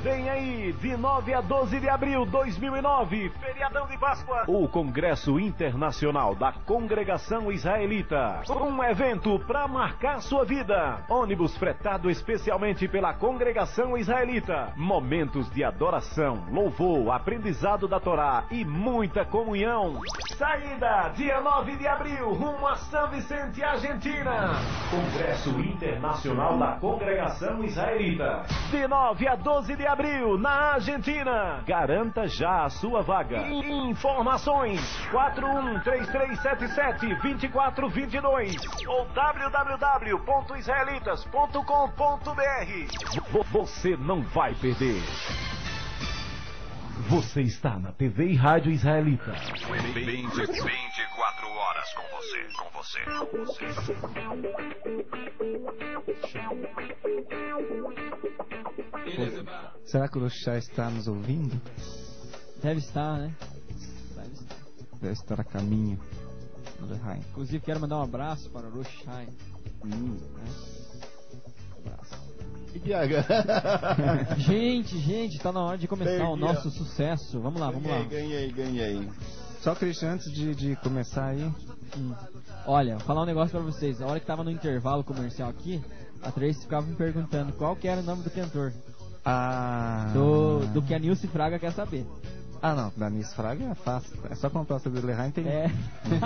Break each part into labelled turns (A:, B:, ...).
A: Vem aí, de 9 a 12 de abril de 2009, feriadão de Páscoa, o Congresso Internacional da Congregação Israelita. Um evento para marcar sua vida. Ônibus fretado especialmente pela Congregação Israelita. Momentos de adoração, louvor, aprendizado da Torá e muita comunhão. Saída, dia 9 de abril, rumo a São Vicente, Argentina. Congresso Internacional da Congregação Israelita. De 9 a 12 de abril, na Argentina. Garanta já a sua vaga. Informações 4133772422 ou www.israelitas.com.br. Você não vai perder. Você está na TV e Rádio Israelita.
B: 24 horas com você.
C: Será que o Rochá está nos ouvindo?
D: Deve estar, né?
C: Deve estar a caminho do Lehaim.
D: Inclusive, quero mandar um abraço para o Rochai.
C: Né?
E: Abraço.
D: Gente, tá na hora de começar o nosso sucesso. Vamos lá.
E: Ganhei.
C: Só, Cristian, antes de começar aí...
D: Olha, vou falar um negócio pra vocês. A hora que tava no intervalo comercial aqui, a Tracy ficava me perguntando qual que era o nome do cantor. Do que a Nilce Fraga quer saber.
C: Não, da Nilce Fraga é fácil. É só comprar o CD do Lehaim, tem...
D: É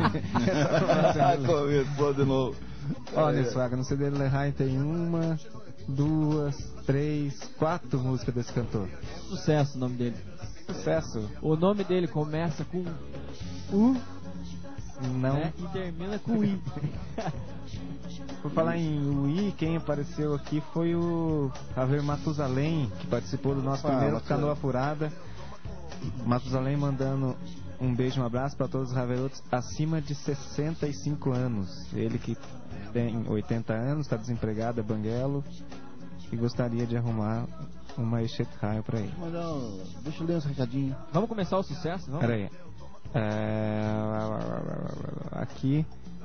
E: Começou de novo.
C: Ó, Nilce Fraga, no CD do Lehaim tem 1, 2, 3, 4 músicas desse cantor.
D: Sucesso o nome dele.
C: Sucesso.
D: O nome dele começa com U,
C: não,
D: né, e termina com I.
C: Por falar em UI, quem apareceu aqui foi o Javier Matusalém, que participou do nosso primeiro Canoa Furada. Matusalém mandando um beijo, um abraço para todos os Javierotes acima de 65 anos. Ele que tem 80 anos, está desempregado, é banguelo, e gostaria de arrumar uma Eshet Raio pra ele.
E: Deixa eu ler uns recadinhos.
D: Vamos começar o sucesso? Vamos?
C: Pera aí. Aqui.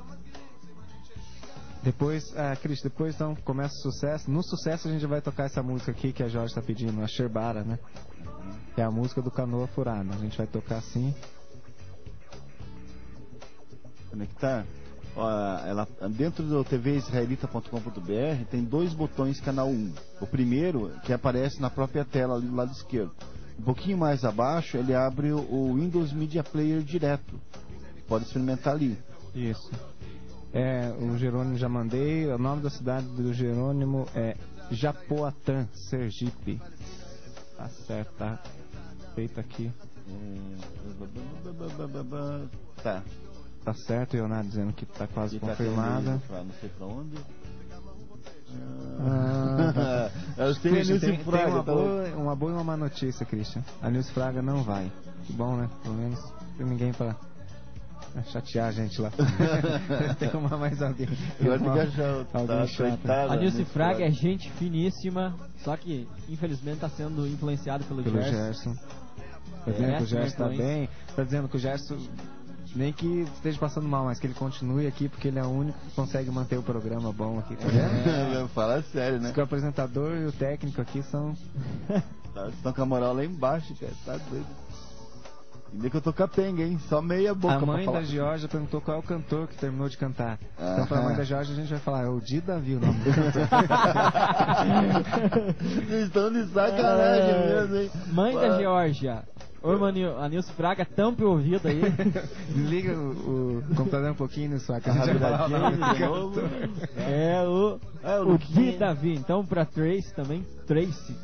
C: Depois, Cris, depois então começa o sucesso. No sucesso a gente vai tocar essa música aqui que a Jorge está pedindo, a Sherbara, né? Que é a música do Canoa Furada. A gente vai tocar assim.
E: Como é que tá? Ela, dentro do tvisraelita.com.br tem 2 botões canal 1. O primeiro que aparece na própria tela ali do lado esquerdo. Um pouquinho mais abaixo ele abre o Windows Media Player direto. Pode experimentar ali.
C: Isso. O Jerônimo já mandei. O nome da cidade do Jerônimo é Japoatã, Sergipe. Tá certo, tá feito aqui. Tá certo, o Leonardo dizendo que tá quase confirmada.
E: Não sei pra onde.
C: Tem uma boa e uma má notícia, Christian. A Nilce Fraga não vai. Que bom, né? Pelo menos tem ninguém pra chatear a gente lá. Tem uma mais alguém.
E: Alguém chato.
D: A Nilce Fraga é gente finíssima, só que infelizmente tá sendo influenciado pelo Gerson.
C: Tá dizendo que o Gerson tá bem. Tá dizendo que o Gerson nem que esteja passando mal, mas que ele continue aqui porque ele é o único que consegue manter o programa bom aqui, tá vendo?
E: Fala sério, né?
C: Diz que o apresentador e o técnico aqui são...
E: Estão com a moral lá embaixo, cara. Tá doido. Ainda que eu tô capenga, hein? Só meia boca.
C: A mãe da Georgia perguntou qual é o cantor que terminou de cantar. Então pra mãe da Georgia a gente vai falar, é o Di Davi o nome do cantor.
E: Vocês estão de sacanagem mesmo, hein?
D: Mãe da Georgia. Ô, a Nilce Fraga, tampe o ouvido aí.
C: Desliga o computador um pouquinho, Nilce Fraga.
D: O Di Davi. Então pra Tracy também. Tracy.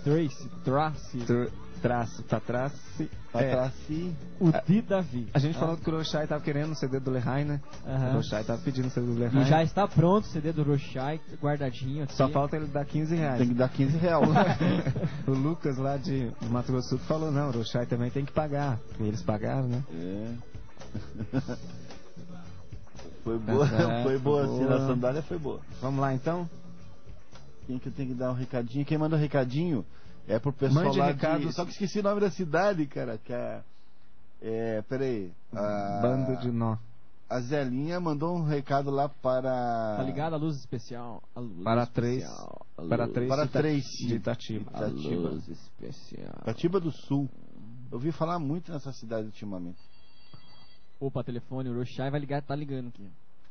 C: Pra trás.
D: O Di Davi.
C: A gente falou que o Rochai tava querendo o CD do Lehaim, né? O Rochai tava pedindo o CD do Lehaim.
D: E já está pronto o CD do Rochai, guardadinho aqui.
C: Só falta ele dar R$15.
E: Tem que dar R$15.
C: O Lucas lá de Mato Grosso do Sul falou, não, o Rochai também tem que pagar. E eles pagaram, né?
E: Foi boa, foi boa. Assim, na sandália foi boa.
C: Vamos lá então?
E: Quem que eu tenho que dar um recadinho? Quem manda um recadinho é pro pessoal
C: Mande
E: lá
C: recados.
E: Só que esqueci o nome da cidade, cara. Que peraí.
C: Bando de Nó.
E: A Zelinha mandou um recado lá para...
D: Tá ligado? A luz especial. A luz
C: Para
D: especial.
C: Para três
E: de
C: Itatiba.
D: A luz especial.
E: Itatiba do Sul. Eu ouvi falar muito nessa cidade ultimamente.
D: Opa, telefone, o Rochai vai ligar, tá ligando aqui.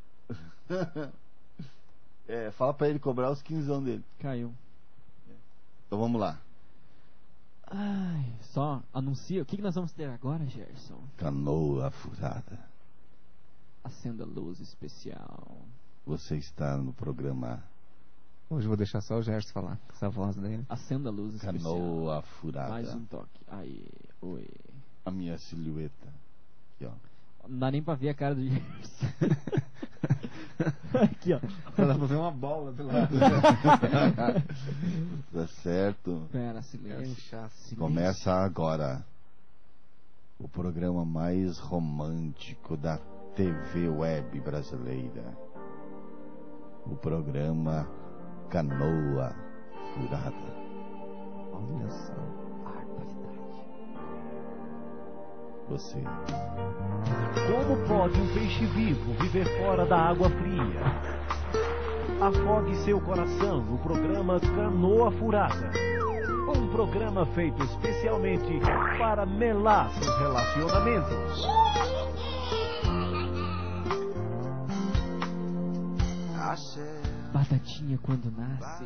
E: Fala pra ele cobrar os 15 dele.
D: Caiu.
E: Então vamos lá.
D: Ai, só anuncia. O que nós vamos ter agora, Gerson?
E: Canoa furada.
D: Acenda a luz especial.
E: Você está no programa
C: Hoje eu vou deixar só o Gerson falar, com essa voz dele.
D: Acenda a luz especial.
E: Canoa furada.
D: Mais um toque. Aí, oi.
E: A minha silhueta. Aqui, ó.
D: Não dá nem pra ver a cara do Gerson. Aqui, ó.
C: Dá pra ver uma bola do lado.
E: Tá certo.
D: Pera, silêncio.
E: Começa agora o programa mais romântico da TV web brasileira. O programa Canoa Furada.
C: Olha só.
E: Você.
A: Como pode um peixe vivo viver fora da água fria? Afogue seu coração no programa Canoa Furada. Um programa feito especialmente para melar seus relacionamentos.
D: Batatinha quando nasce.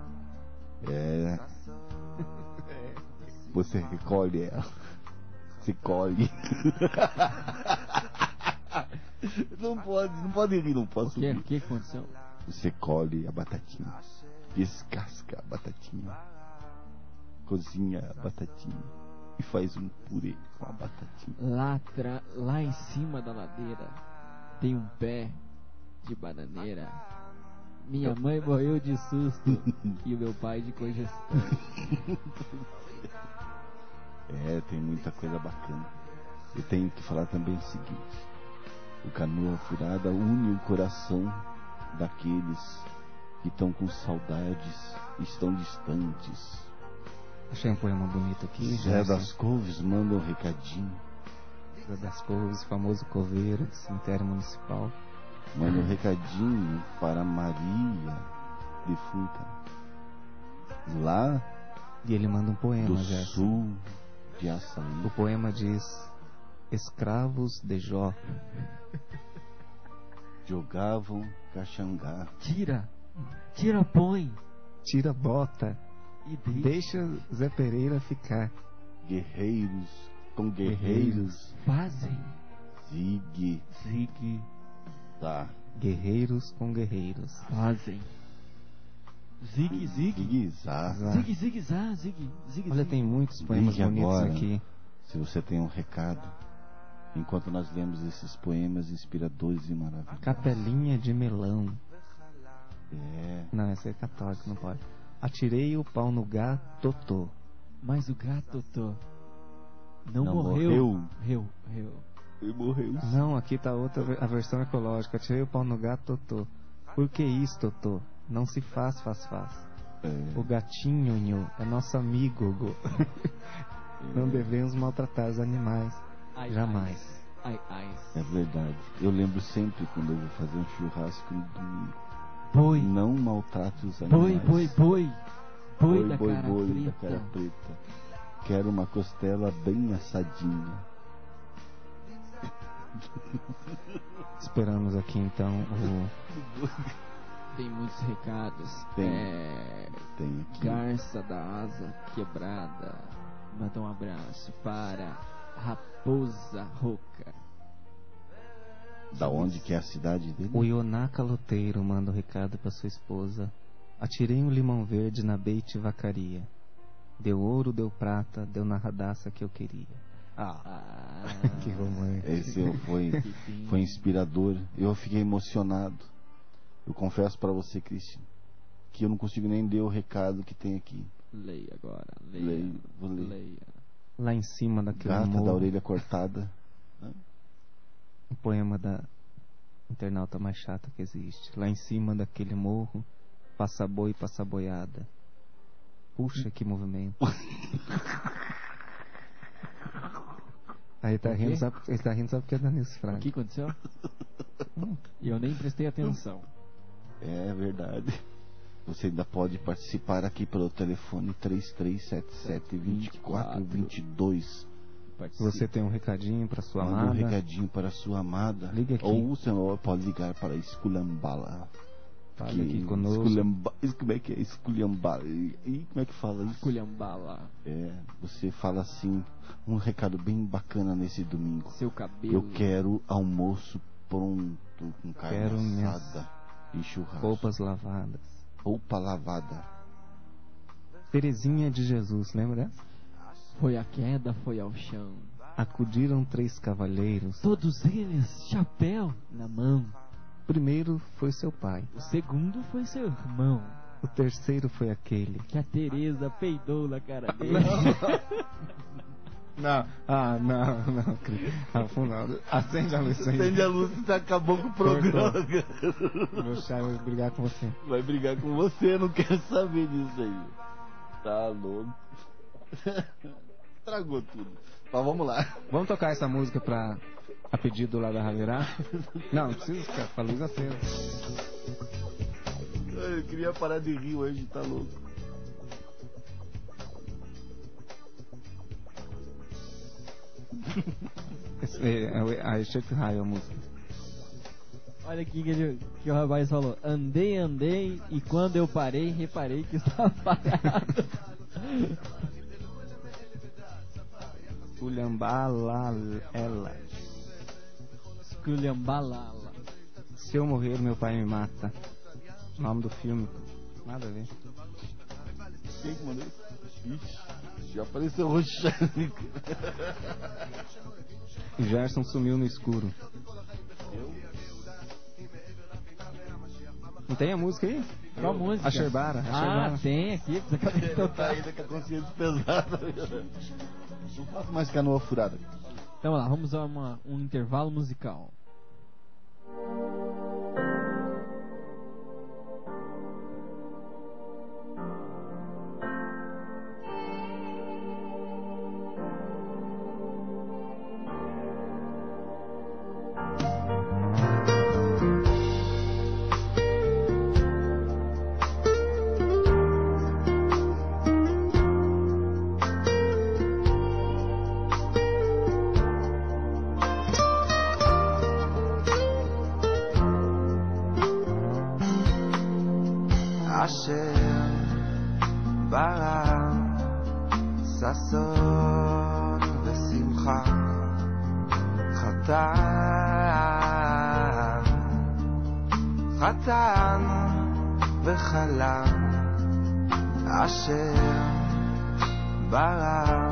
E: Você recolhe ela. Se colhe. Não pode rir, não posso rir.
D: O que aconteceu?
E: Você colhe a batatinha, descasca a batatinha, cozinha a batatinha e faz um purê com a batatinha.
D: Lá em cima da ladeira tem um pé de bananeira. Minha mãe morreu de susto e o meu pai de congestão.
E: Tem muita coisa bacana. Eu tenho que falar também o seguinte: o Canoa Furada une o coração daqueles que estão com saudades, estão distantes.
C: Achei um poema bonito aqui.
E: Zé das Couves manda um recadinho.
C: Zé das Couves, famoso coveiro do cemitério municipal.
E: Manda um recadinho para Maria defunta. Lá
C: e ele manda um poema,
E: do
C: Gerson.
E: sul de Açaí.
C: O poema diz: escravos de Jó
E: jogavam caxangá.
D: Tira, põe.
C: Tira, bota.
D: E
C: deixa Zé Pereira ficar.
E: Guerreiros com guerreiros
D: fazem.
E: Zig. Tá.
C: Guerreiros com guerreiros
D: fazem. Zig.
C: Olha, tem muitos poemas bonitos
E: agora,
C: aqui.
E: Se você tem um recado, enquanto nós lemos esses poemas inspiradores e maravilhosos.
C: Capelinha de melão. Não, essa é católica, não pode. Atirei o pau no gato Totô.
D: Mas o gato Totô não morreu.
E: Ele morreu.
C: Não, aqui tá outra, a versão ecológica. Atirei o pau no gato Totô. Por que isso, Totô? Não se faz. O gatinho é nosso amigo. Não devemos maltratar os animais. Jamais.
E: É verdade. Eu lembro sempre quando eu vou fazer um churrasco no domingo.
D: Boi.
E: Não maltrate os animais.
D: Boi da cara
E: preta. Quero uma costela bem assadinha.
C: Esperamos aqui então
D: Tem muitos recados.
E: Tem aqui.
D: Garça da asa quebrada manda um abraço para Raposa Roca.
E: Da onde que é a cidade dele?
C: O Ioná Caloteiro manda um recado para sua esposa. Atirei um limão verde na beite vacaria. Deu ouro, deu prata, deu na radaça que eu queria. Que romântico.
E: Esse foi inspirador. Eu fiquei emocionado. Eu confesso para você, Cristian, que eu não consigo nem ler o recado que tem aqui.
D: Leia agora.
E: Vou ler.
D: Leia.
C: Lá em cima daquele
E: Gata
C: morro,
E: da orelha cortada.
C: Um poema da internauta mais chata que existe. Lá em cima daquele morro, passa boi, passa boiada. Puxa, que movimento. Aí tá rindo, sabe porque é Danilo Fraga.
D: O que aconteceu? E eu nem prestei atenção.
E: É verdade. Você ainda pode participar aqui pelo telefone 3377-2422.
C: Você tem um recadinho para sua
E: Manda
C: amada.
E: um recadinho para sua amada.
C: Liga aqui.
E: Ou você pode ligar para Esculhambala.
C: Fala aqui conosco.
E: Como é que é? Esculhambala. E como é que fala isso?
D: Esculhambala.
E: É, você fala assim, um recado bem bacana nesse domingo.
D: Seu cabelo.
E: Eu quero almoço pronto, com carne
C: Quero
E: assada e churrasco.
C: Roupas lavadas.
E: Roupa lavada.
C: Terezinha de Jesus, lembra dessa?
D: Foi a queda, foi ao chão.
C: Acudiram 3 cavalheiros.
D: Todos eles, chapéu na mão.
C: O primeiro foi seu pai.
D: O segundo foi seu irmão.
C: O terceiro foi aquele.
D: Que a Teresa peidou na cara dele.
C: Não, Cris. Não. Acende a luz aí.
E: Acende a luz e acabou com o programa.
C: Meu chá vai brigar com você.
E: Vai brigar com você, não quero saber disso aí. Tá louco. Estragou tudo. Mas vamos lá.
C: Vamos tocar essa música a pedido lá da Raverá? Não precisa ficar com a luz acesa.
E: Eu queria parar de rir hoje, tá louco.
C: Aí Chico Raio a música.
D: Olha aqui que o rapaz falou. Andei e quando eu parei, reparei que estava parado. Esculhambalala.
C: Se eu morrer, meu pai me mata. Nome do filme. Nada a ver.
E: Quem que mandou isso? Ixi, já apareceu roxando.
C: Gerson sumiu no escuro. Não tem a música aí?
D: Qual música?
C: A Sherbara.
D: Tem aqui.
E: Tá ainda com a consciência pesada. Não faço mais canoa furada.
D: Então vamos lá, vamos a um intervalo musical.
F: ששון ושמחה חתן וחלם אשר ברא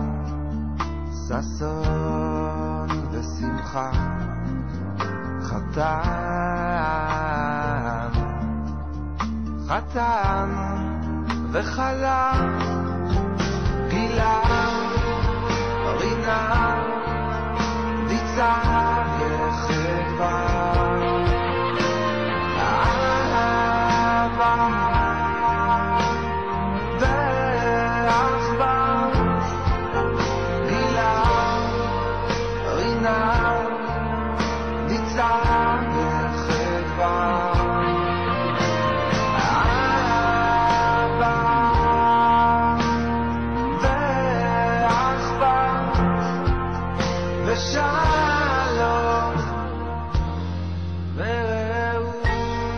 F: ששון ושמחה חתן וחלם גילה רינה דיצה יחבה אהבה ואחווה גילה רינה דיצה יחבה שלום ורעות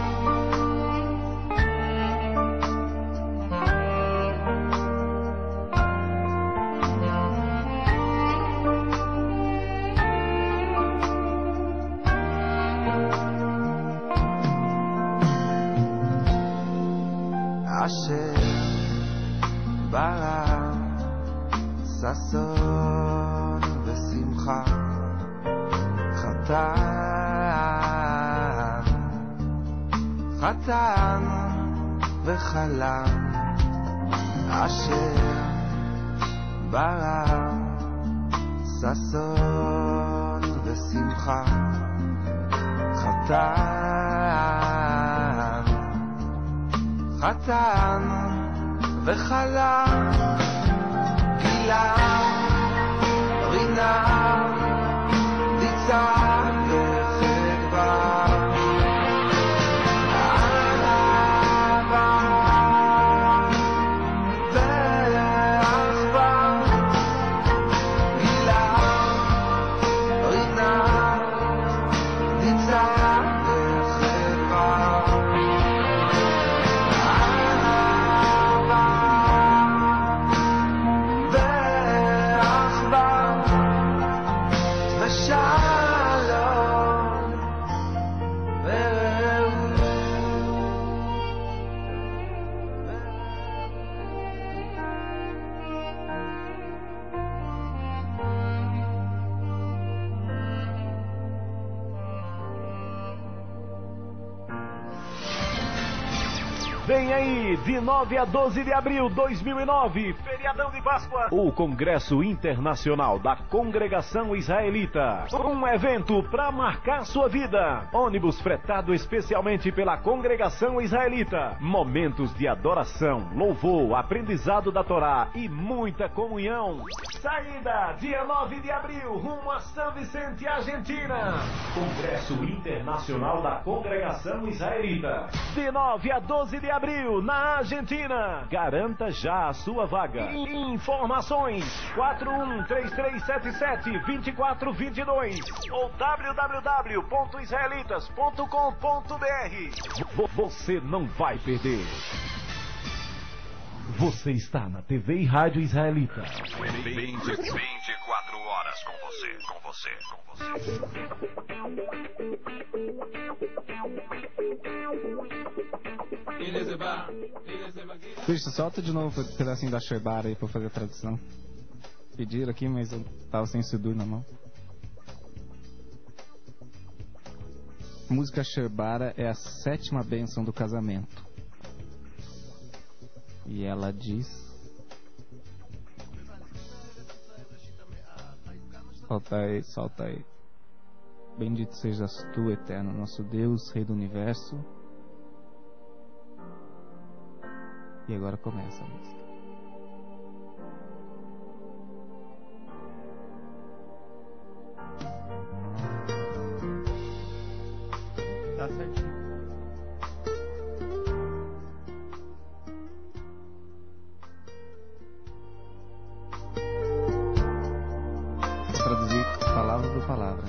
F: אשר ברא ששון ושמחה חתן וחלם אשר ברא ששון ושמחה חתן וחלם גילה רינה דיצה וחדווה
A: Vem aí, de 9 a 12 de abril 2009, feriadão de Páscoa, o Congresso Internacional da Congregação Israelita. Um evento para marcar sua vida. Ônibus fretado especialmente pela Congregação Israelita. Momentos de adoração, louvor, aprendizado da Torá e muita comunhão. Saída, dia 9 de abril, rumo a São Vicente, Argentina. Congresso Internacional da Congregação Israelita. De 9 a 12 de abril, na Argentina. Garanta já a sua vaga. Informações 4133772422 ou www.israelitas.com.br. Você não vai perder. Você está na TV e Rádio Israelita.
B: 24 horas com você, com você, com você.
C: Cristo, solta de novo um pedacinho da Sherbara aí pra eu fazer a tradução. Pediram aqui, mas eu tava sem Sidur na mão. A música Sherbara é a 7ª bênção do casamento. E ela diz... Solta aí. Bendito sejas tu, eterno, nosso Deus, Rei do Universo. E agora começa a música.
E: Tá certinho.
C: Vou traduzir palavra por palavra.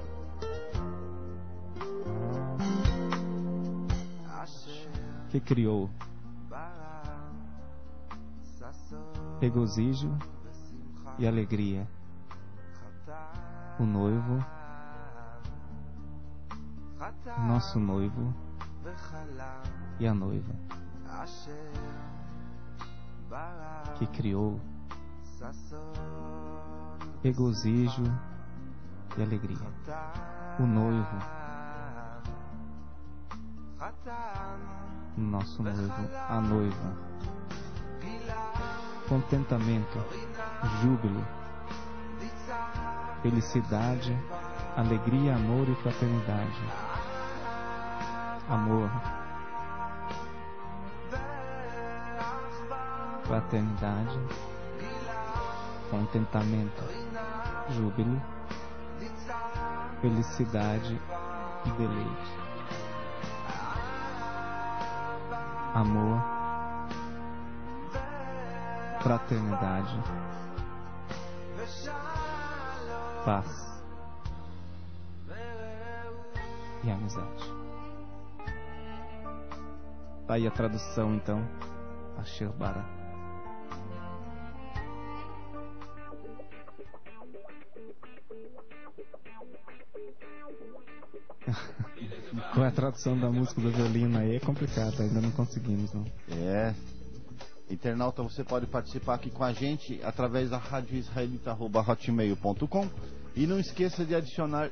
C: Que criou regozijo e alegria. O noivo, nosso noivo e a noiva. Que criou regozijo e alegria. O noivo, nosso noivo, a noiva. Contentamento, júbilo, felicidade, alegria, amor e fraternidade. Amor, fraternidade, contentamento, júbilo, felicidade e deleite. Amor, fraternidade, paz e amizade. Tá aí a tradução então, a Sherbara. Qual é a tradução da música do violino aí? É complicado, ainda não conseguimos, não.
E: É. Internauta, você pode participar aqui com a gente através da radioisraelita@hotmail.com e não esqueça de adicionar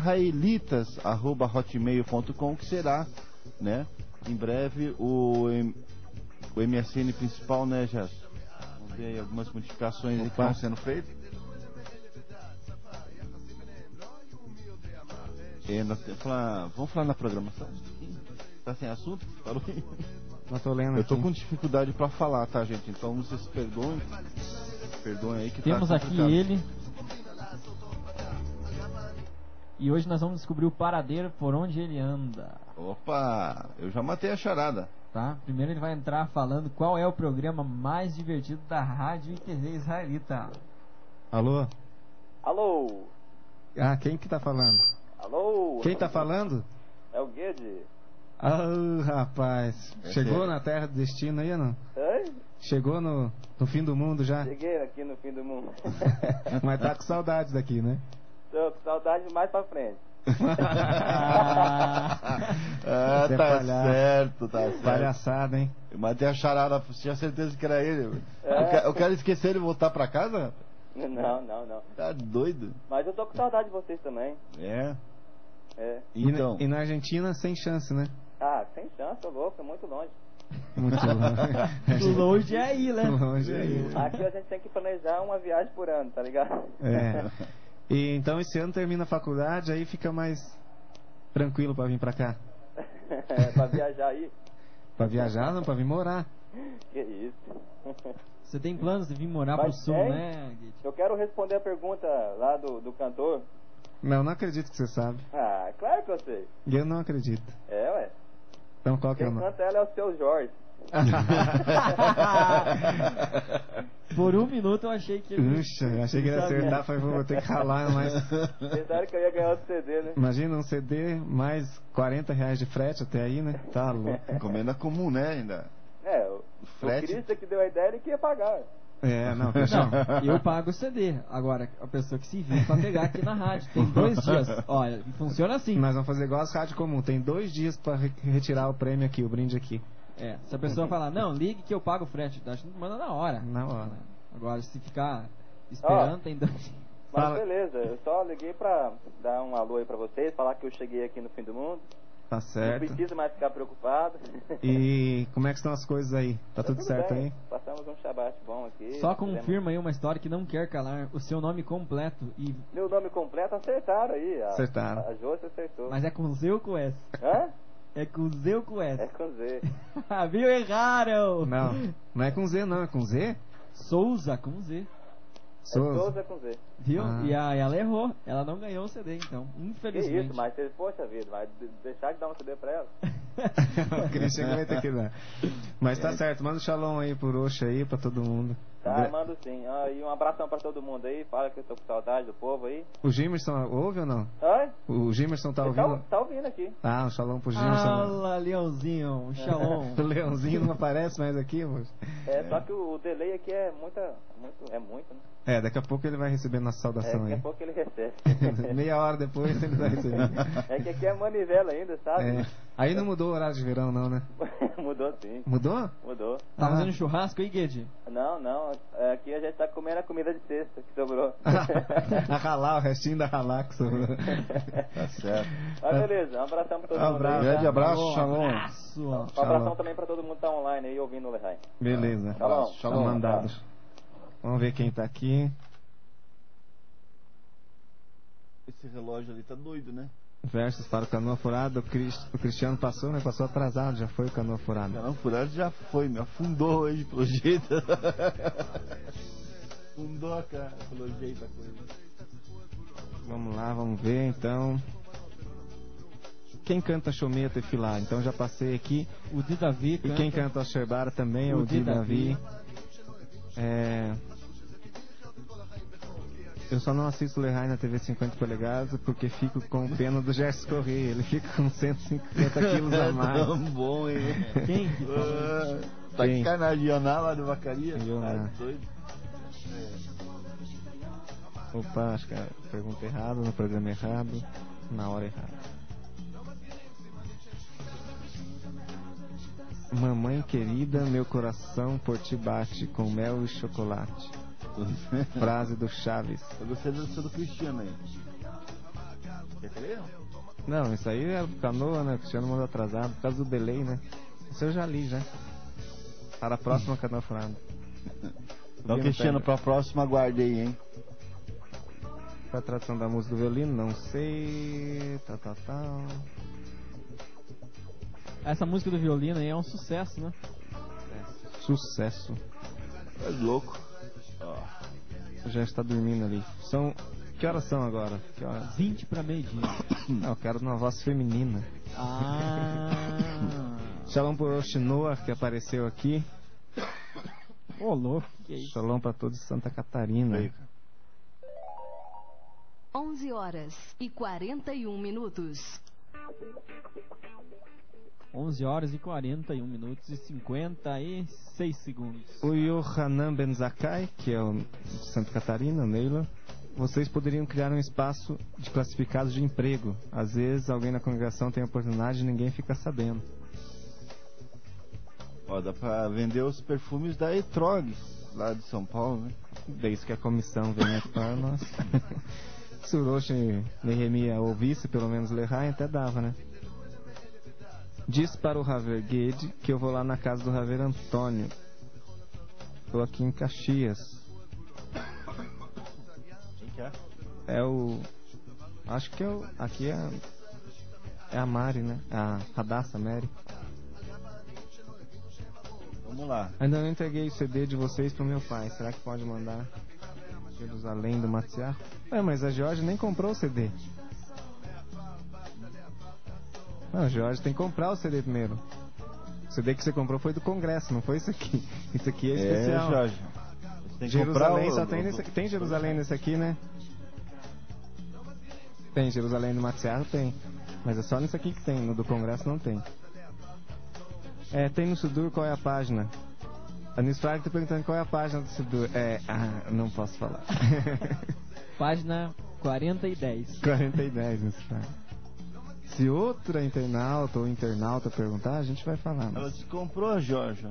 E: israelitas@hotmail.com, que será, né, em breve o MSN principal, né, Gerson? Vamos ver aí algumas modificações aí que estão sendo feitas. Vamos falar na programação? Tá sem assunto? Parou aí?
C: Não tô lendo.
E: Eu tô
C: aqui
E: com dificuldade pra falar, tá, gente? Então vocês perdoem. Perdoem aí que
D: temos
E: tá
D: aqui
E: complicado.
D: ele. E hoje nós vamos descobrir o paradeiro, por onde ele anda.
E: Opa, eu já matei a charada.
D: Tá? Primeiro ele vai entrar falando qual é o programa mais divertido da rádio e TV israelita.
C: Alô?
G: Alô?
C: Ah, quem que tá falando?
G: Alô?
C: Quem tá falando?
G: É o Guede.
C: Ah, rapaz. Chegou na terra do destino aí ou não?
G: Oi?
C: Chegou no fim do mundo já?
G: Cheguei aqui no fim do mundo.
C: Mas tá com saudades daqui, né?
G: Tô com saudade mais pra frente.
C: Você é
E: Tá
C: palhaço.
E: certo, tá certo.
C: Palhaçada, hein?
E: Eu matei a charada, tinha certeza que era ele. Eu quero esquecer ele voltar pra casa?
G: Não.
E: Tá doido?
G: Mas eu tô com saudade de vocês também.
E: É.
G: É.
E: Então.
C: E na Argentina, sem chance, né?
G: Ah, sem chance, tô louco, é muito longe.
C: Muito longe.
D: Longe é aí, né?
C: Longe aí.
G: Aqui a gente tem que planejar uma viagem por ano, tá ligado?
C: É. E então esse ano termina a faculdade, aí fica mais tranquilo pra vir pra cá.
G: Pra viajar aí.
C: Pra viajar, não, pra vir morar.
G: Que isso.
D: Você tem planos de vir morar pro
G: Mas
D: sul,
G: tem.
D: né, Guide?
G: Eu quero responder a pergunta lá do cantor.
C: Não acredito que você sabe.
G: Ah, claro que eu sei.
C: E eu não acredito.
G: É, ué.
C: Então qual que é o
G: Quem
C: nome?
G: canta ela é o Seu Jorge.
D: Por um minuto eu achei que ele...
C: Puxa, eu achei que ele ia
D: Sabia.
C: acertar, falei, vou ter que ralar, mas...
G: Pensaram que eu ia ganhar o CD, né?
C: Imagina um CD mais R$40 de frete até aí, né? Tá louco.
E: Encomenda comum, né? Ainda.
G: É, o
E: Frete.
G: Cristo que deu a ideia, ele que ia pagar.
C: É, não, fechou.
D: Não, eu pago o CD. Agora, a pessoa que se vir pra pegar aqui na rádio. Tem 2 dias. Olha, funciona assim.
C: Nós vamos fazer igual as rádios comuns. Tem 2 dias pra retirar o prêmio aqui, o brinde aqui.
D: É, se a pessoa falar, não, ligue que eu pago o frete, a gente manda na hora.
C: Na hora.
D: Agora, se ficar esperando, tem 2 dias.
G: Mas
C: Fala.
G: beleza, eu só liguei pra dar um alô aí pra vocês, falar que eu cheguei aqui no fim do mundo.
C: Tá
G: Não
C: certo.
G: precisa mais ficar preocupado.
C: E como é que estão as coisas aí? Tá tudo certo
G: bem.
C: aí?
G: Passamos um shabat bom aqui.
D: Só
G: Fizemos-
D: confirma aí uma história que não quer calar o seu nome completo.
G: Meu nome completo acertaram aí.
C: Acertaram.
G: A Josi acertou.
D: Mas é com Z ou com S?
G: Hã?
D: É com Z ou com S?
G: É com Z.
D: Viu? Erraram!
C: Não, não é com Z não, é com Z?
D: Souza com Z.
C: Souza.
G: É Souza com Z.
D: Viu?
C: Ah.
D: E ela errou. Ela não ganhou o CD, então.
G: Que
D: Infelizmente.
G: isso, mas poxa vida, mas deixar de dar um CD pra ela.
C: O Christian vai ter que dar. Mas tá certo, manda um shalom aí pro Roxa aí, pra todo mundo.
G: Tá, mando sim. Ah, e um abração pra todo mundo aí. Fala que eu tô com saudade do povo aí.
C: O Gimerson ouve ou não?
G: Oi?
C: O Gimerson tá
G: Ele
C: ouvindo?
G: tá ouvindo aqui.
C: Ah, um shalom pro Gimerson.
D: Fala, Leãozinho. Um shalom.
C: O Leãozinho não aparece mais aqui, moço.
G: É, só que o delay aqui é muito, né?
C: É, daqui a pouco ele vai receber nossa
G: É,
C: saudação
G: daqui a
C: aí.
G: pouco ele recebe.
C: Meia hora depois ele vai receber.
G: É que aqui é manivela ainda, sabe?
C: É. Aí não mudou o horário de verão não, né?
G: Mudou sim,
C: Mudou?
G: mudou.
D: Tá
C: Ah.
D: fazendo churrasco aí, Guede?
G: Não, aqui a gente tá comendo a comida de sexta que sobrou.
C: A ralar, o restinho da ralar que sobrou.
E: Tá certo.
G: Mas beleza, um abração pra todo mundo
C: Abraço.
G: aí.
E: Grande
G: Tá?
E: abraço, shalom.
D: Abraço.
G: Um abração também pra todo mundo que tá online aí ouvindo o Lehai.
C: Beleza.
G: Shalom.
C: Tá
E: Shalom.
C: mandado. Vamos ver quem tá aqui.
E: Esse relógio ali tá doido, né?
C: Versos para o Canoa Furada. O Cristiano passou, né? Passou atrasado, já foi o Canoa Furada.
E: Caramba, furado já foi, me afundou hoje pelo jeito. Afundou, cara, pelo jeito a coisa.
C: Vamos lá, vamos ver então. Quem canta Shomei Tefilá? Então já passei aqui.
D: O de Davi
C: E
D: canta.
C: quem canta o Sherbara também é
D: O
C: o
D: de
C: Di Davi. Eu só não assisto o Lehai na TV 50 polegadas porque fico com pena do Gerson Correia. Ele fica com 150 quilos a mais.
E: Tão bom, hein?
D: Quem?
E: Tá
C: Quem?
E: de canagem, Ioná lá do Vacaria.
C: Ioná.
E: Tá doido.
C: Opa, acho que é a pergunta errada, no programa errado, na hora errada. Mamãe querida, meu coração por ti bate com mel e chocolate. Frase do Chaves.
E: Eu gostei do Cristiano aí. Quer querer?
C: Não, isso aí é Canoa, né? O Cristiano mandou atrasado por causa do delay, né? Isso eu já li, já. Para a próxima Canoa Furada.
E: Então, Cristiano, pra próxima aguarde aí, hein?
C: Qual a tradução da música do violino? Não sei. Tal.
D: Essa música do violino aí é um sucesso, né?
C: Sucesso.
E: É louco.
C: Já está dormindo ali. São. Que horas são agora? Que horas?
D: 20 pra meio-dia.
C: Não, eu quero uma voz feminina.
D: Ah.
C: Shalom por Oshinoa, que apareceu aqui.
D: Ô, louco, que é isso?
C: Shalom para todos de Santa Catarina.
H: 11h41.
D: 11h41 e 56 segundos.
C: O Yohanan Ben Zakai, que é o de Santa Catarina, Neila. Vocês poderiam criar um espaço de classificados de emprego. Às vezes alguém na congregação tem a oportunidade e ninguém fica sabendo.
E: Ó, dá pra vender os perfumes da Etrog, lá de São Paulo, né?
C: Desde que a comissão venha para nós. Se o Roche Nehemia ouvisse pelo menos Lehai, até dava, né? Diz para o Javier Guede que eu vou lá na casa do Javier Antônio. Estou aqui em Caxias.
E: Quem que é?
C: É o... Acho que é o... Aqui é a Mari, né? A Radassa Mary.
E: Vamos lá.
C: Ainda não entreguei o CD de vocês pro meu pai. Será que pode mandar? Jerusalém do Matsiar? Mas a Jorge nem comprou o CD. Não, Jorge tem que comprar o CD primeiro. O CD que você comprou foi do Congresso, não foi isso aqui. Isso aqui é especial.
E: Jorge. Você tem que
C: Jerusalém
E: comprar
C: só tem nesse aqui. Tem Jerusalém nesse aqui, né? Tem Jerusalém do Matsiar, tem. Mas é só nesse aqui que tem, no do Congresso não tem. Tem no Sudur, qual é a página? A Nils Fraga tá perguntando qual é a página do Sudur. Não posso falar.
D: Página 40 e 10.
C: 40 e 10, Nils Fraga. Se outra internauta ou internauta perguntar, a gente vai falar. Mas...
E: Ela se comprou, Jorge.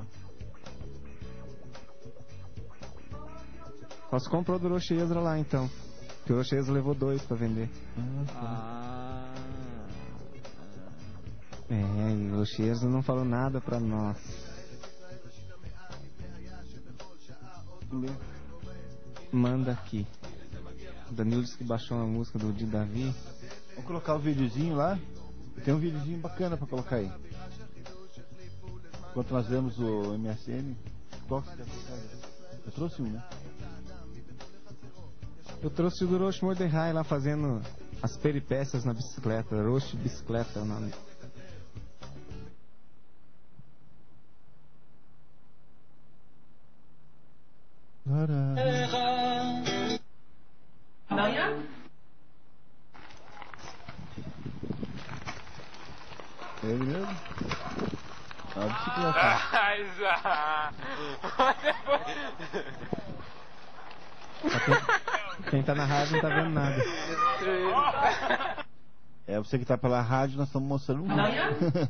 C: Só se comprou do Roche Ezra lá, então. Porque o Roche Ezra levou 2 pra vender. E o Roche Ezra não falou nada pra nós. Manda aqui. O Danilo disse que baixou uma música do Di Davi.
E: Vamos colocar o videozinho lá. Tem um videozinho bacana pra colocar aí. Enquanto nós vemos o MSN. Qual que você quer colocar? Eu trouxe um, né?
C: Eu trouxe o do Rosh Mordecai lá fazendo as peripécias na bicicleta. Rosh Bicicleta é o nome.
E: Ele mesmo? A bicicleta.
C: Quem tá na rádio não tá vendo nada.
E: Você que tá pela rádio, nós estamos mostrando um vídeo.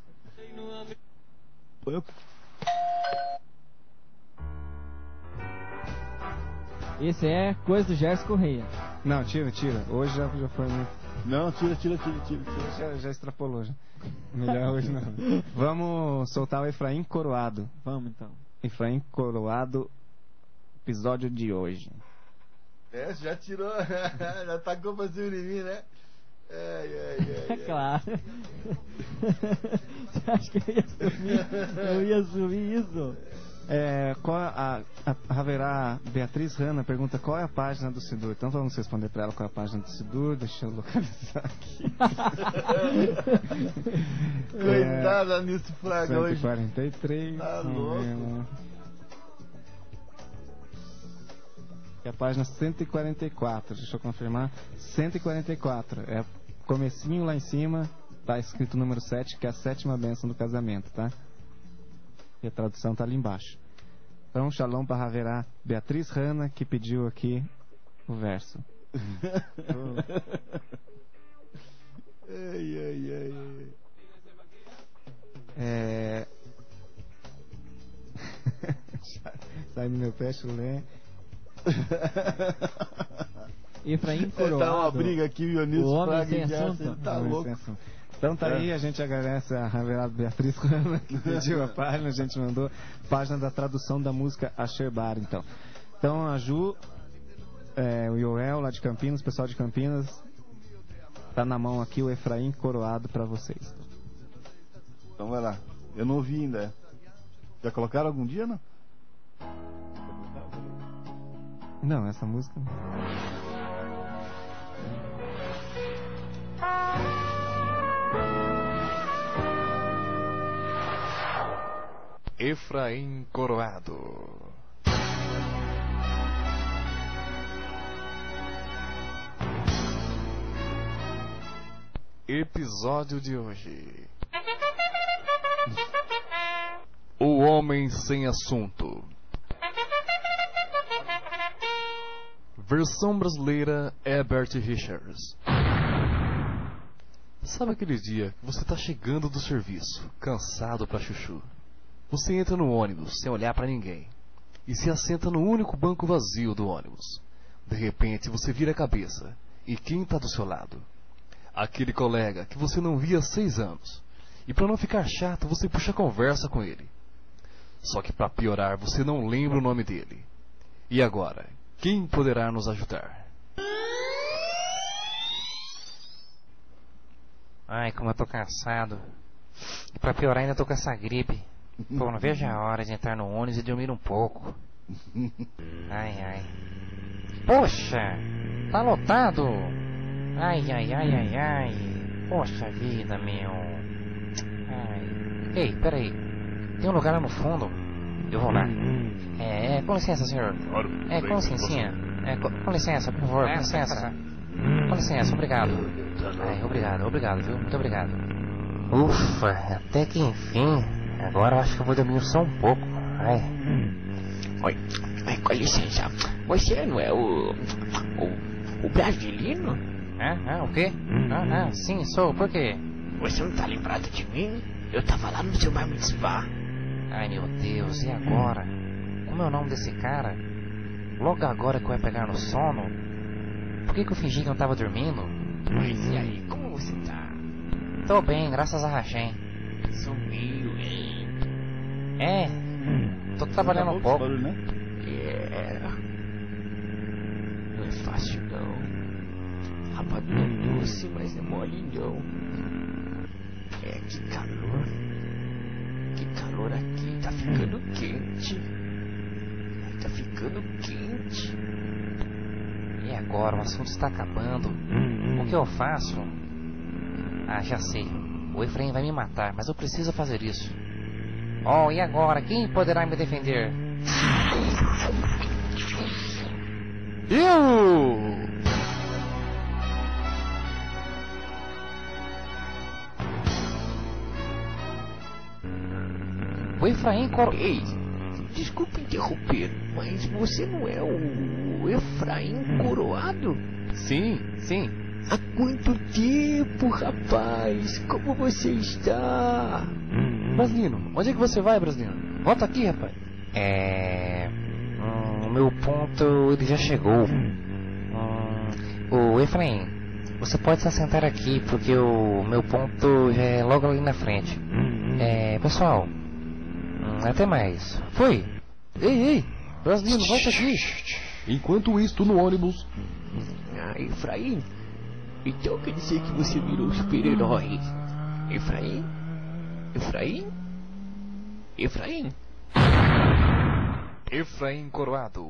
D: Esse é coisa do Gerson Correia.
C: Não, tira. Hoje já foi muito.
E: Não, tira.
C: Já extrapolou já. Melhor hoje não. Vamos soltar o Efraim Coroado.
D: Vamos então.
C: Efraim Coroado, episódio de hoje.
E: Já tirou. Já tacou pra cima de mim, né?
D: Claro. Você acha que eu ia assumir isso?
C: Haverá Beatriz Hanna pergunta qual é a página do Sidur. Então vamos responder para ela qual é a página do Sidur. Deixa eu localizar aqui.
E: Coitada, Nilson Fraga hoje.
C: 143.
E: Tá louco.
C: É a página 144. Deixa eu confirmar. 144. É comecinho lá em cima. Tá escrito o número 7, que é a 7ª bênção do casamento, tá? E a tradução tá ali embaixo. Então, shalom para haverá Beatriz Hanna, que pediu aqui o verso. Sai do meu pé, chulé.
D: Efraim Coroado.
E: Tá uma briga aqui, o Nilson
D: o homem
E: Fraga
D: sem
E: e
D: assunto.
E: Tá louco.
C: Então tá aí, a gente agradece a revelada Beatriz Hanna, que pediu a página, a gente mandou página da tradução da música Asher Bar, então. Então a Ju, o Yoel lá de Campinas, o pessoal de Campinas, tá na mão aqui o Efraim Coroado pra vocês.
E: Então vai lá. Eu não ouvi ainda. Já colocaram algum dia, não?
C: Não, essa música não.
A: Efraim Coroado. Episódio de hoje. O homem sem assunto. Versão brasileira Herbert Richards. Sabe aquele dia que você tá chegando do serviço, cansado pra chuchu? Você entra no ônibus sem olhar pra ninguém e se assenta no único banco vazio do ônibus. De repente você vira a cabeça e quem tá do seu lado? Aquele colega que você não via há 6 anos
H: E pra não ficar chato, você puxa conversa com ele. Só que pra piorar, você não lembra o nome dele. E agora, quem poderá nos ajudar?
I: Ai, como eu tô cansado. E pra piorar, ainda tô com essa gripe. Pô, não vejo a hora de entrar no ônibus e dormir um pouco. Ai, ai. Poxa, tá lotado. Ai, ai, ai, ai, ai. Poxa vida, meu. Ai. Ei, peraí. Tem um lugar lá no fundo. Eu vou lá. Com licença, senhor. Com licencinha. Com licença, por favor, com licença. Com licença, obrigado. Ai, obrigado, viu? Muito obrigado. Ufa, até que enfim. Agora eu acho que eu vou dormir só um pouco. Ai.
J: Oi, com licença. Você não é o brasileiro?
I: O quê? Sim, sou. Por quê?
J: Você não tá lembrado de mim? Eu tava lá no seu bar mitzvah.
I: Ai, meu Deus, e agora? Como é o nome desse cara? Logo agora que eu ia pegar no sono? Por que eu fingi que não tava dormindo?
J: Mas e aí, como você tá?
I: Tô bem, graças a Hashem.
J: Sumiu, hein?
I: Tô trabalhando um pouco.
J: Não é fácil, não. Rapadura é doce, mas é mole, não. Que calor. Que calor aqui. Tá ficando quente. Tá ficando quente.
I: E agora? O assunto está acabando. O que eu faço? Já sei. O Efraim vai me matar, mas eu preciso fazer isso. E agora? Quem poderá me defender?
H: Eu!
I: O Efraim
J: Ei, desculpe interromper, mas você não é o Efraim Coroado?
H: Sim.
J: Há quanto tempo, rapaz? Como você está?
H: Brasilino, onde é que você vai, Brasilino? Volta aqui, rapaz.
I: O meu ponto, ele já chegou. O Efraim, você pode se assentar aqui, porque o meu ponto já é logo ali na frente. Pessoal, até mais. Foi.
H: Ei, Brasilino, volta aqui. Enquanto isso, no ônibus.
J: Efraim, então quer dizer que você virou super-herói? Efraim?
H: Efraim Coroado.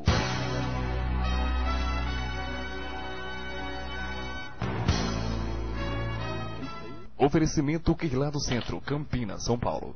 H: Oferecimento Queilá do Centro, Campinas, São Paulo.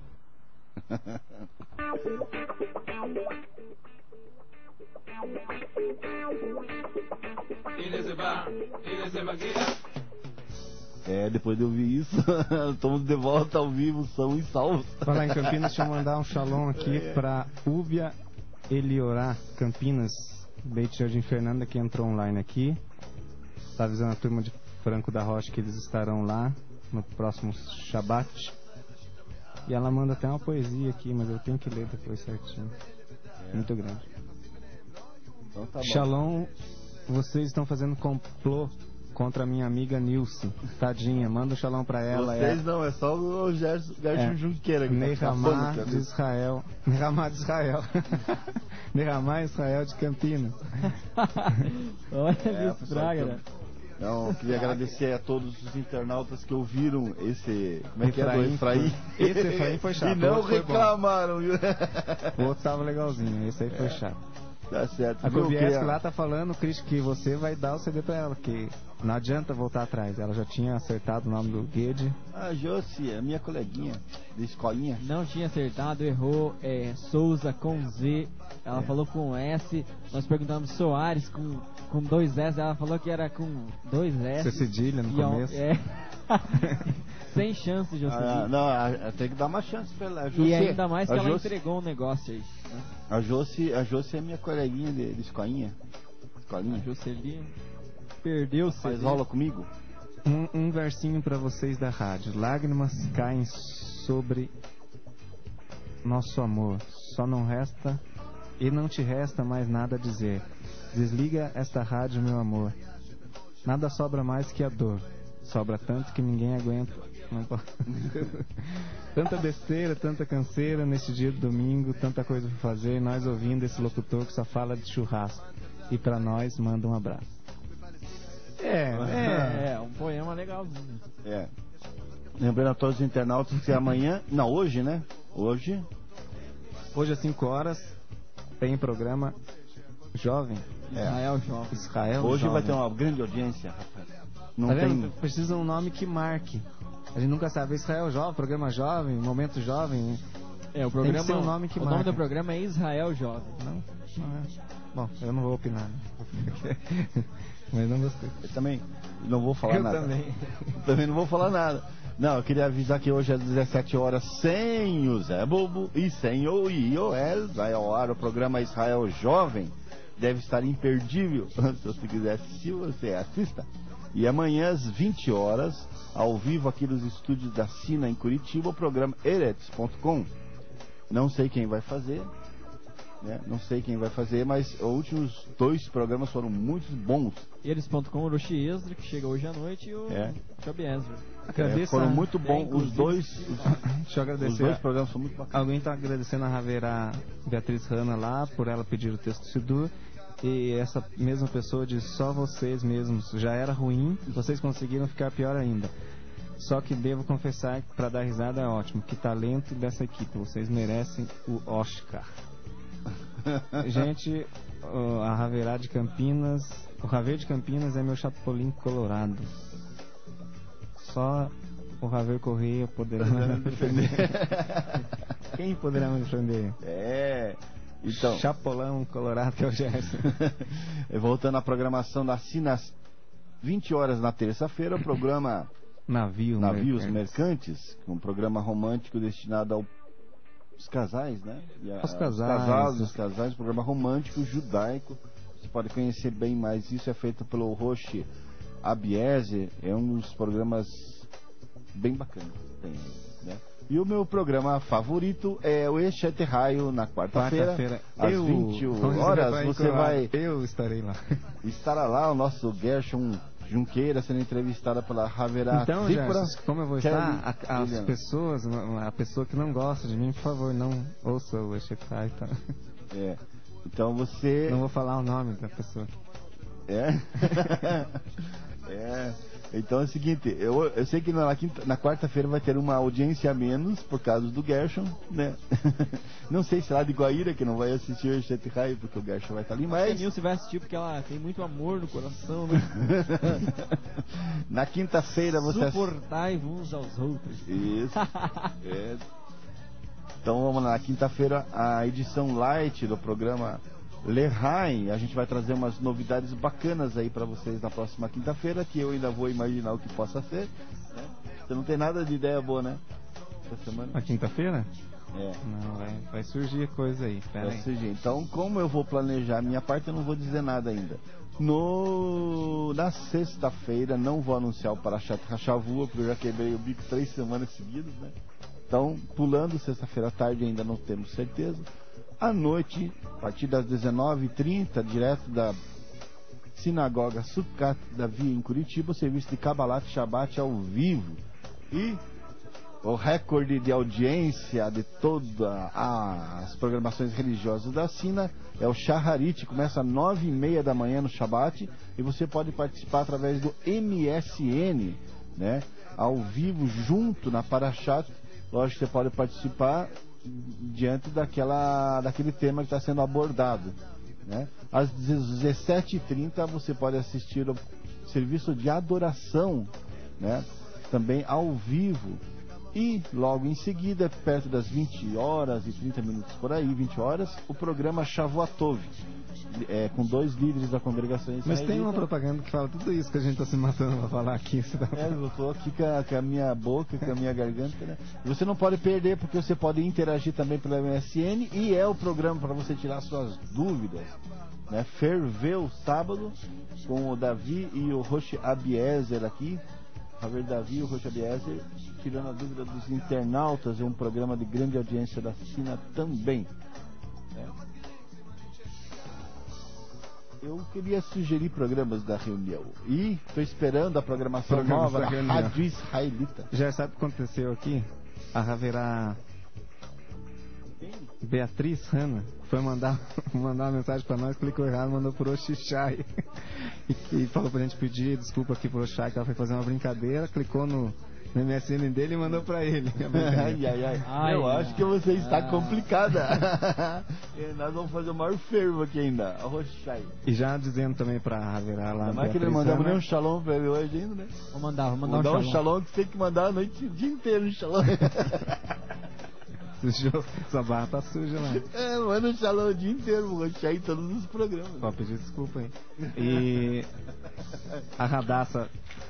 E: Depois de ouvir isso, estamos de volta ao vivo, são e salvos.
C: Falar em Campinas, deixa eu mandar um shalom aqui pra Úbia Eliorá, Campinas, Beit Jardim Fernanda, que entrou online aqui. Tá avisando a turma de Franco da Rocha que eles estarão lá no próximo Shabat. E ela manda até uma poesia aqui, mas eu tenho que ler depois certinho. Muito grande.
E: Então tá bom.
C: Shalom, vocês estão fazendo complô contra a minha amiga Nilce. Tadinha, manda um shalom pra ela.
E: Vocês não, é só o Gerson Junqueira que
C: Nehamá de Israel. Nehamá de Israel. Nehamá Israel de Campinas.
D: Olha isso, Braga.
E: Então, queria agradecer a todos os internautas que ouviram esse... Como é que é do Efraim?
C: Esse Efraim foi chato.
E: E não reclamaram, viu?
C: O outro tava legalzinho, esse aí foi chato.
E: Tá certo.
C: A Koviesky lá tá falando, Cris, que você vai dar o CD pra ela, que não adianta voltar atrás. Ela já tinha acertado o nome do Guede.
E: Josi, a minha coleguinha de escolinha.
D: Não tinha acertado, errou. Souza com Z. Ela falou com S. Nós perguntamos Soares com 2 S. Ela falou que era com 2 S.
C: Você cedilha no começo.
D: Sem chance, Josi.
E: Não, tem que dar uma chance pra ela.
D: E ainda mais que ela entregou um negócio aí. Né?
E: A Josi é minha coleguinha de escolinha.
D: A Jocelyn perdeu o CD.
E: Faz aula comigo?
C: Um versinho pra vocês da rádio. Lágrimas caem sobre nosso amor. Só não resta e não te resta mais nada a dizer. Desliga esta rádio, meu amor. Nada sobra mais que a dor. Sobra tanto que ninguém aguenta Não pode. Tanta besteira, tanta canseira nesse dia de domingo, tanta coisa pra fazer, nós ouvindo esse locutor que só fala de churrasco. E pra nós, manda um abraço.
D: Um poema legalzinho.
E: Lembrando a todos os internautas que amanhã, não, hoje, né? Hoje
C: às 5 horas tem programa Jovem.
D: Israel Jovem.
C: Israel
E: hoje
C: Jovem.
E: vai ter uma grande audiência, rapaz. Não
C: Tá
E: tem.
C: vendo? Precisa um nome que marque. A gente nunca sabe. Israel Jovem, programa Jovem, Momento Jovem.
D: O programa,
C: tem que ser um nome que
D: o
C: marca.
D: nome do programa é Israel Jovem.
C: Não é. Bom, eu não vou opinar. Né? Mas não gostei.
E: Eu também não vou falar
C: Eu
E: nada. Também não vou falar nada. Não, eu queria avisar que hoje às 17 horas, sem o Zé Bobo e sem o Ioel, vai ao ar o programa Israel Jovem. Deve estar imperdível. Se você quiser assistir, você assista. E amanhã às 20 horas, ao vivo aqui nos estúdios da Sina em Curitiba, o programa Eretz.com. Não sei quem vai fazer. Não sei quem vai fazer, mas os últimos 2 programas foram muito bons.
D: Eles.com, o Roshi Ezra, que chega hoje à noite, e o Job Ezra.
E: Foram muito bons os dois.
C: Deixa eu agradecer.
E: Os 2 programas são muito bacanas.
C: Alguém está agradecendo a Ravera Beatriz Hanna lá, por ela pedir o texto do Sidur. E essa mesma pessoa diz: só vocês mesmos, já era ruim, vocês conseguiram ficar pior ainda. Só que devo confessar que para dar risada é ótimo. Que talento dessa equipe, vocês merecem o Oscar. Gente, a Raverá de Campinas, o Raver de Campinas é meu chapolim colorado. Só o Raver Correia poderá me defender. Quem poderá me defender?
E: Então,
C: Chapolão colorado, que é o Gerson.
E: Voltando à programação da Sinas, 20 horas na terça-feira, o programa Navios Mercantes, um programa romântico destinado aos casais, né? Os casais, programa romântico judaico. Você pode conhecer bem mais isso, é feito pelo Roshi Abiezer, é um dos programas bem bacanas que tem, né? E o meu programa favorito é o Echet Raio, na quarta-feira, às 20 horas.
C: Eu estarei lá.
E: Estará lá o nosso Gershon Junqueira sendo entrevistada pela Ravera.
C: Então, Gerson, como eu vou estar, as pessoas, a pessoa que não gosta de mim, por favor, não ouça o Echet Raio. Tá?
E: Então você...
C: Não vou falar o nome da pessoa.
E: Então é o seguinte, eu sei que na quarta-feira vai ter uma audiência a menos por causa do Gershon, né? Não sei se lá de Guaíra que não vai assistir o Echet Raio, porque o Gershon vai estar ali, mas...
D: A Nilce vai assistir porque ela tem muito amor no coração, né?
E: Na quinta-feira você...
D: Suportai uns aos outros.
E: Isso. Então vamos lá, na quinta-feira a edição light do programa Lehaim, a gente vai trazer umas novidades bacanas aí pra vocês na próxima quinta-feira, que eu ainda vou imaginar o que possa ser, né? Você não tem nada de ideia boa, né? Essa semana?
C: Na quinta-feira?
E: Não,
C: vai surgir coisa aí.
E: Surgir. Então, como eu vou planejar a minha parte, eu não vou dizer nada ainda. Na sexta-feira, não vou anunciar o Parashat Hashavua, porque eu já quebrei o bico 3 semanas seguidas, né? Então, pulando sexta-feira à tarde, ainda não temos certeza. À noite, a partir das 19h30, direto da Sinagoga Sukkot da Via em Curitiba, o serviço de Kabbalat Shabbat ao vivo. E o recorde de audiência de todas as programações religiosas da Sina é o Shaharit, começa às 9h30 da manhã no Shabbat, e você pode participar através do MSN, né? Ao vivo, junto na Parashat. Lógico que você pode participar diante daquele tema que está sendo abordado, né? Às 17h30 você pode assistir o serviço de adoração, né? Também ao vivo. E logo em seguida, perto das 20 horas e 30 minutos por aí, 20 horas, o programa Shavuatov, com 2 líderes da congregação israelita.
C: Mas tem uma propaganda que fala tudo isso que a gente está se matando para falar aqui.
E: Eu estou aqui com a minha boca, com a minha garganta, né? Você não pode perder, porque você pode interagir também pelo MSN, e é o programa para você tirar suas dúvidas, né? Ferveu sábado com o Davi e o Roshi Abiezer aqui. Haver Davi e o Roshi Abiezer tirando a dúvida dos internautas. É um programa de grande audiência da Sina também, né? Eu queria sugerir programas da reunião. E estou esperando a programação
C: Programas
E: nova
C: da
E: da
C: reunião.
E: Rádio Israelita.
C: Já sabe o que aconteceu aqui? A haverá Beatriz Hanna foi mandar uma mensagem pra nós, clicou errado, mandou por Oxixai e falou pra gente pedir desculpa aqui por Oxixai, que ela foi fazer uma brincadeira, clicou no MSN dele e mandou pra ele.
E: Eu acho que você está complicada. Nós vamos fazer o maior fervo aqui ainda. Arrochai.
C: E já dizendo também pra haverá lá.
E: Mas que ele mandamos nem um shalom pra ele hoje ainda, né?
D: Vou mandar
E: um shalom que você tem que mandar a noite, o dia inteiro um shalom.
C: Sujou, sua barra tá suja lá.
E: Manda um shalom o dia inteiro, vou achar em todos os programas.
C: Só pedir desculpa aí. E a Radassa.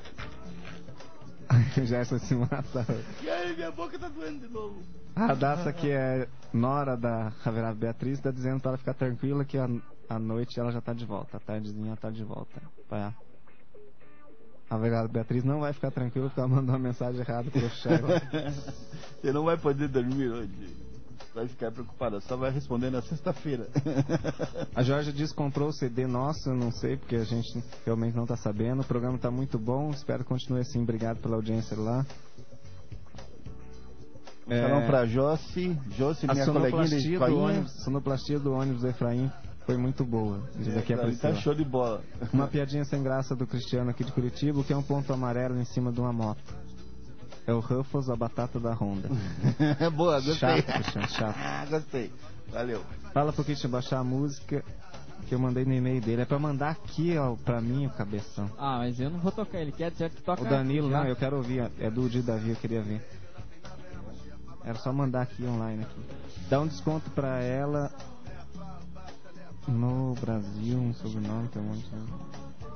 C: Gerson se mata.
E: E aí, minha boca tá doendo de novo.
C: A Radassa, que é nora da Haverá Beatriz, tá dizendo pra ela ficar tranquila que à noite ela já tá de volta. À tardezinha ela tá de volta. A Haverá Beatriz não vai ficar tranquila porque ela mandou uma mensagem errada pro chefe.
E: Você não vai poder dormir hoje. Vai ficar preocupada, só vai responder na sexta-feira.
C: A Jorge diz que comprou o CD nosso, eu não sei, porque a gente realmente não tá sabendo. O programa tá muito bom, espero que continue assim. Obrigado pela audiência lá.
E: Shalom pra Josi, minha coleguinha de
C: A sonoplastia do ônibus do Efraim foi muito boa. Diz aqui a
E: tá show de bola.
C: Uma piadinha sem graça do Cristiano aqui de Curitiba, o que é um ponto amarelo em cima de uma moto. É o Ruffles, a batata da Honda.
E: Boa, gostei.
C: Chato, Cristiano, chato.
E: Gostei, valeu.
C: Fala pro Christian baixar a música que eu mandei no e-mail dele. É pra mandar aqui, ó, pra mim, o cabeção.
D: Ah, mas eu não vou tocar, ele quer dizer que toca.
C: O Danilo,
D: aqui, já.
C: não, eu quero ouvir. É do Di Davi, eu queria ver. Era só mandar aqui online aqui. Dá um desconto pra ela no Brasil, um sobrenome, tem um monte de...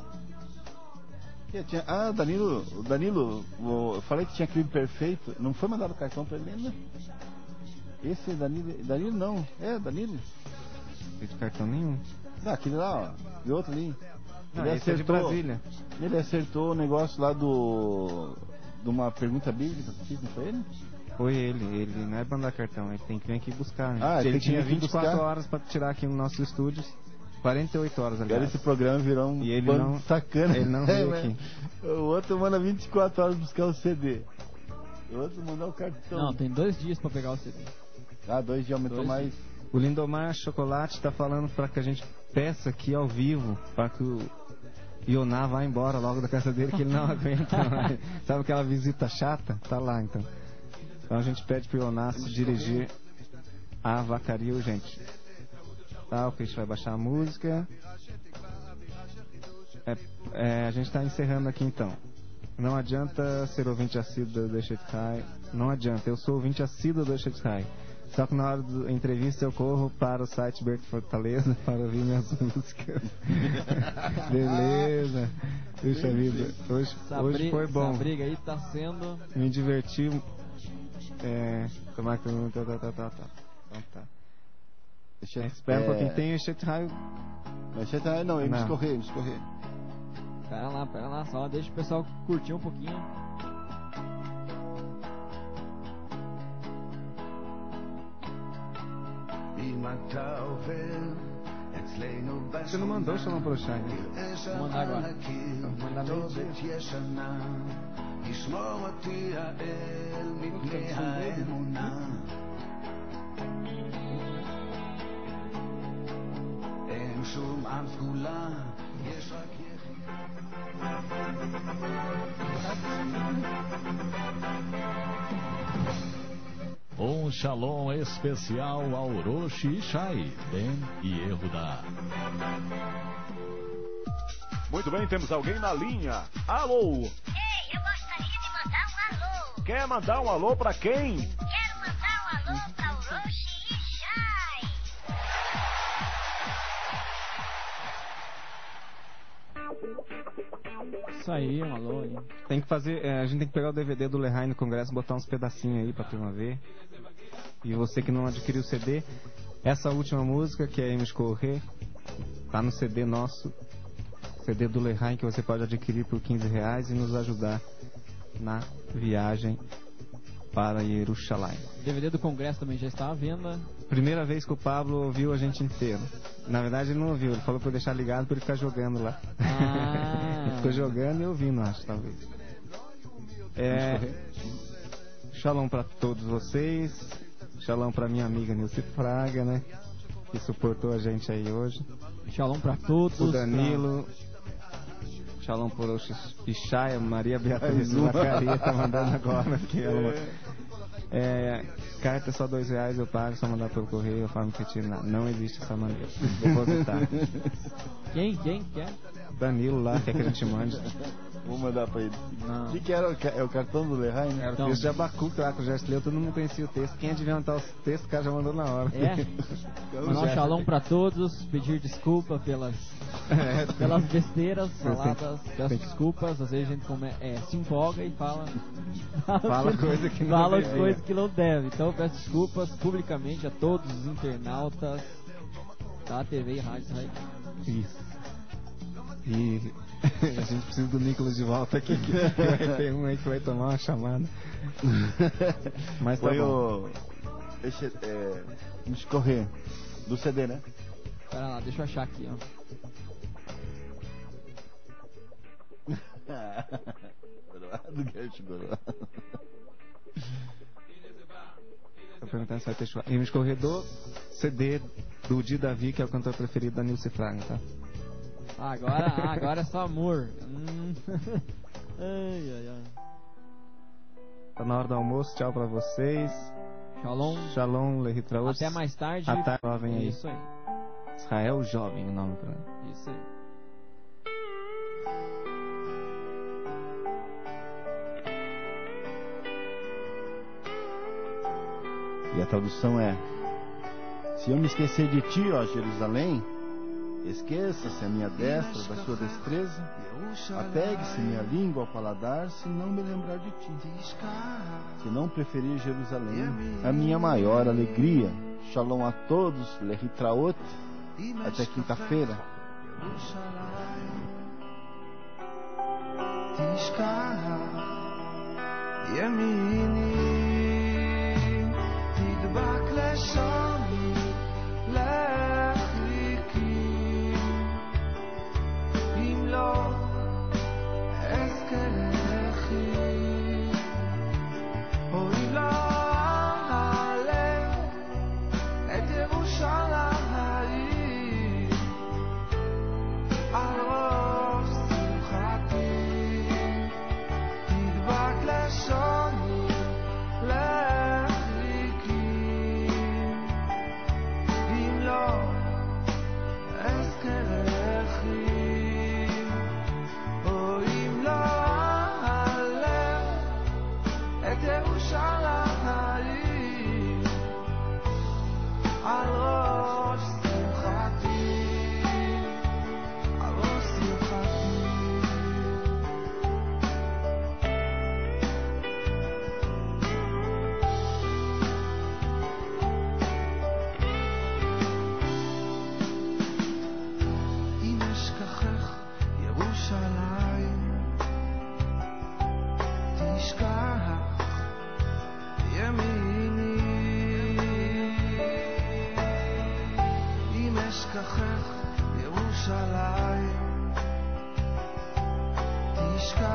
E: Danilo, eu falei que tinha clipe perfeito. Não foi mandado o cartão pra ele ainda? Esse Danilo não. É, Danilo.
C: Não tem de cartão nenhum.
E: Não, aquele lá, ó. E outro ali.
C: Ele acertou, é de Brasília.
E: Ele acertou o negócio lá de uma pergunta bíblica que fiz, não foi ele?
C: Foi ele não é pra mandar cartão, ele tem que vir aqui buscar, né?
E: Ah,
C: ele tinha 24
E: buscar.
C: horas pra tirar aqui no nosso estúdio. 48 horas, aliás.
E: Agora esse programa virou um bando sacana.
C: Ele não veio aqui.
E: O outro manda 24 horas buscar o CD. O outro manda o cartão.
D: Não, tem 2 dias pra pegar o CD.
E: 2 dias aumentou mais.
C: O Lindomar Chocolate tá falando pra que a gente peça aqui ao vivo pra que o Ioná vá embora logo da casa dele, que ele não aguenta mais. Sabe aquela visita chata? Tá lá, então. Então a gente pede pro Ioná se dirigir a Vacaria urgente. Tá, o Christian vai baixar a música. A gente tá encerrando aqui então. Não adianta ser ouvinte assíduo do Shetzai. Não adianta, eu sou ouvinte assíduo do Shetzai. Só que na hora da entrevista eu corro para o site Berto Fortaleza para ouvir minhas músicas. Beleza. Puxa vida. Hoje foi bom.
D: Essa briga aí tá sendo...
C: Me diverti. Tomar que... Então tá. Espera um pouquinho, tem o Shetzai.
E: Não, me escorrer.
D: Pera lá, só deixa o pessoal curtir um pouquinho.
C: Você não mandou chamar pro Shai, né?
D: Vou mandar agora.
C: Vou mandar meio-dia.
A: Um shalom especial ao Roshi Ishai, Ben e Yehuda. Muito bem, temos alguém na linha. Alô?
K: Ei, eu gostaria de mandar um alô.
A: Quer mandar um alô pra quem?
K: Quero mandar um alô pra o Roshi Ishai.
D: Isso aí, um alô aí.
C: Tem que fazer, a gente tem que pegar o DVD do Lehigh no Congresso e botar uns pedacinhos aí pra turma ver. E você que não adquiriu o CD, essa última música, que é Amos Correr, tá no CD nosso, CD do Lehigh, que você pode adquirir por R$15 e nos ajudar na viagem para Jerusalém.
D: DVD do Congresso também já está à venda.
C: Primeira vez que o Pablo ouviu a gente inteiro. Na verdade ele não ouviu, ele falou pra eu deixar ligado pra ele ficar jogando lá. Ele ficou jogando e ouvindo, acho, talvez. Shalom pra todos vocês. Shalom pra minha amiga Nilce Fraga, né? Que suportou a gente aí hoje.
D: Shalom pra todos.
C: O Danilo. Shalom por Ishaya, Maria Beatriz Zacaria tá mandando agora aqui. Carta só R$2, eu pago, só mandar pelo correio, eu falo que não existe essa maneira. Depositar.
D: Quem quer?
C: Danilo lá, quer que a gente mande.
E: Vou mandar pra ele.
C: Não.
E: O que era? É o cartão do Lehigh, né?
C: Era o texto de Abacuque lá, que o Gerson leu, todo mundo conhecia o texto. Quem adivintar os textos, o cara já mandou na hora.
D: Mandar um shalom pra todos, pedir desculpa pelas besteiras faladas, peço desculpas, às vezes a gente se empolga e fala
C: coisa que não
D: fala
C: deve.
D: Coisa que não deve. Então peço desculpas publicamente a todos os internautas da TV e Rádio Israel.
C: Isso. E a gente precisa do Nicolas de volta aqui, que vai ter um aí que vai tomar uma chamada. Mas tá bom.
E: Me escorrer do CD, né?
D: Pera lá, deixa eu achar aqui, ó.
E: Do Gert Gorado.
C: Tô perguntando se vai ter churrasco. E me escorrer do CD do Di Davi, que é o cantor preferido da Nilce Fraga, tá?
D: Agora é só amor. Ai.
C: Tá na hora do almoço, tchau pra vocês. Shalom, Lehitraot.
D: Até mais tarde.
C: Até jovem aí.
D: Isso aí.
C: Israel Jovem, o nome pra mim.
D: Isso aí.
E: E a tradução é: se eu me esquecer de ti, ó Jerusalém, esqueça-se a minha destra da sua destreza, apegue-se minha língua ao paladar, se não me lembrar de ti. Se não preferir Jerusalém, a minha maior alegria. Shalom a todos, Lehitraot, até quinta-feira.
F: ירושלים תשכח